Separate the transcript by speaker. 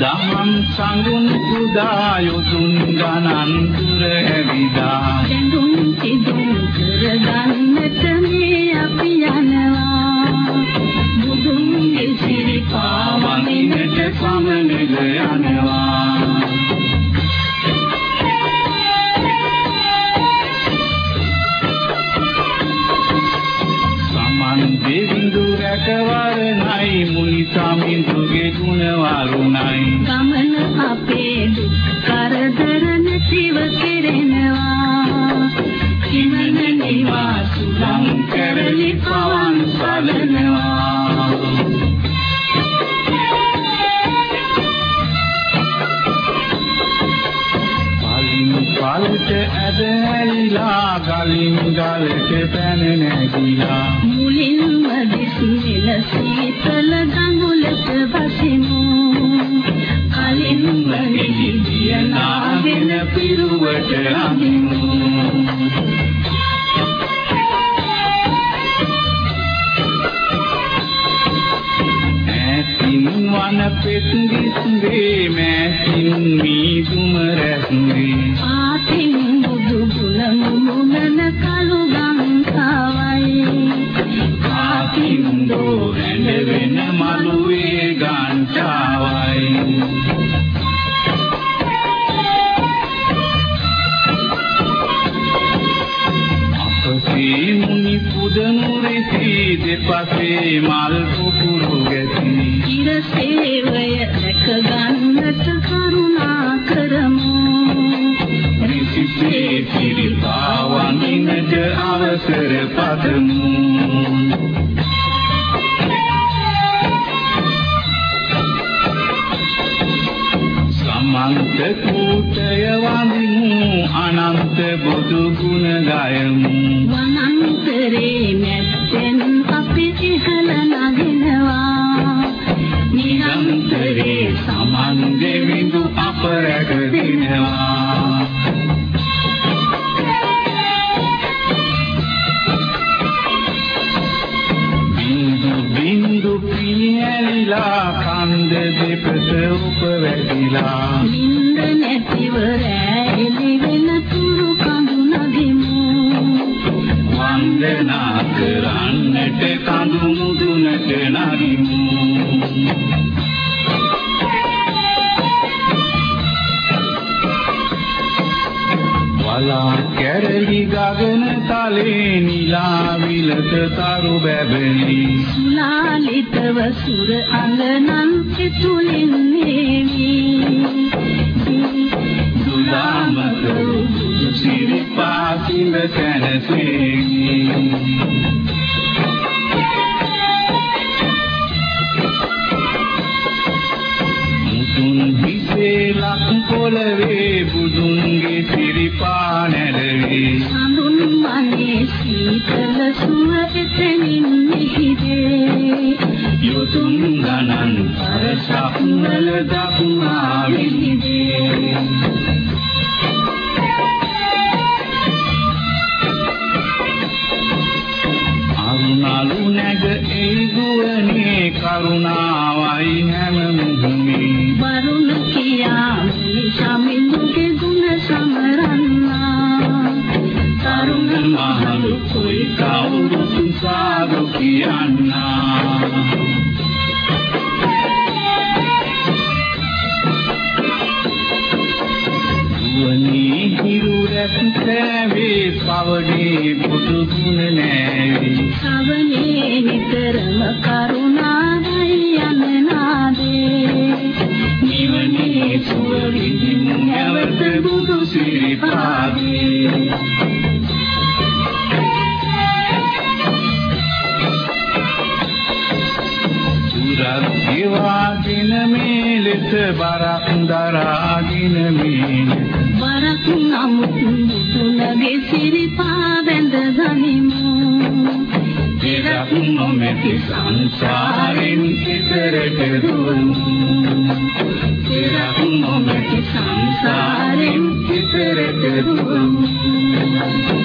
Speaker 1: දහම් සංගුණ පුදා යොදුන් ගණන් දුර ඇවිදා
Speaker 2: දැඳුම් සිදුම් කරගන්නට මේ අපි යනවා බුදුන්ගේ සිරිපා වඳින්නට සමනල යනවා දෙවිඳු රැකවරණයි මුනි සමිඳුගේ ගුණ වරුණයි ගමන අපේ දුක් කරදර නැතිව කෙරෙනවා කිමන නිවාස ලං කරලි පවන් සලනවා පල්ට ඇදහැරිලා ගලින් ගලට පැන නැගිලා මුලින්ම දිස්නෙල සීතල ගඟුලට බසිමු කලින්ම එළිදිය නාගෙන පිරුවට අඳිමු ඇතින් වන පෙත්දිස්වේ මෑතින් මීදුම රැස්වේ ආතින් බුදු ගුණ මුමුණන කළු ගංගාවයි
Speaker 1: ආතින් දෝ ඇඳ වෙන මළුවේ ගාන්ටාවයි අපසේ මුනි පුදනුරෙති දෙපසේ මල් පුපුරු ගැති
Speaker 2: ඉරසේවය රැක ගන්නට කරුණා කරමු
Speaker 1: රිසිසේ සිරිපා වඳින්නට අවසර පදමු සමන්ත කූටය වඳිමු අනන්ත බුදු ගුණ ගයමු
Speaker 2: වනන්තරේ නැත්තෙන් අපි ඉහළ නගිනවා
Speaker 1: නිරන්තරේ සමන් දෙවිඳු අප රැකදිනවා බින්දු බින්දු පියැලිලා කන්ද දෙපස උපවැදිලා
Speaker 2: නින්ද නැතිව රැලි වෙන තුරු කඳු නගිමු
Speaker 1: වන්දනා කරන්නට කඳු මුදුනට නගිමු වලා කැරලි ගගන තලේ නිලා විලස තරු බැබලි
Speaker 2: සුලාලිතව සුර අංගනන් සිතුලින් නේවි
Speaker 1: දුලාමක බුදු සිරිපා සිඹ සැනසෙමි මුතුන් හිසේ ලක් පොළවේ බුදුන්ගේ සිරිපා නැරවේ
Speaker 2: සඳුන් මනේ සීතල සුව එතනින් නිහිදේ
Speaker 1: යොදුන් ගණන් පරසක් වල දකුණා විහිදේ අරුණලු නැග ඒ ගුවනේ කරුණාවයි හැම මුහුණේ
Speaker 2: වරුණ කියා සමිඳුගේ ගුණ සමරන්නා
Speaker 1: තරුණ මහලු කොයි කවුරු සාදු කියන්නා දුවනී හිරු රැස් සෑවේ පවඩේ බුදු ගුණ නෑවේ
Speaker 2: සවනේ නිතරම කරුණාවයි යනනාදේ
Speaker 1: නිවනේ සුව විඳින් නැවත බුදු සිරිපාදේ ගෙවාගෙන මේ ලෙස බරක් දරාගෙන මේ
Speaker 2: වරක් නමුත් බුදුනගේ සිරිපා බැඳ ගනිමු
Speaker 1: දෙයක් නොමැති සංසාරෙන් ඉතරට දුවමු දෙයක් නොමැති සංසාරෙන් ඉතරට දුවමු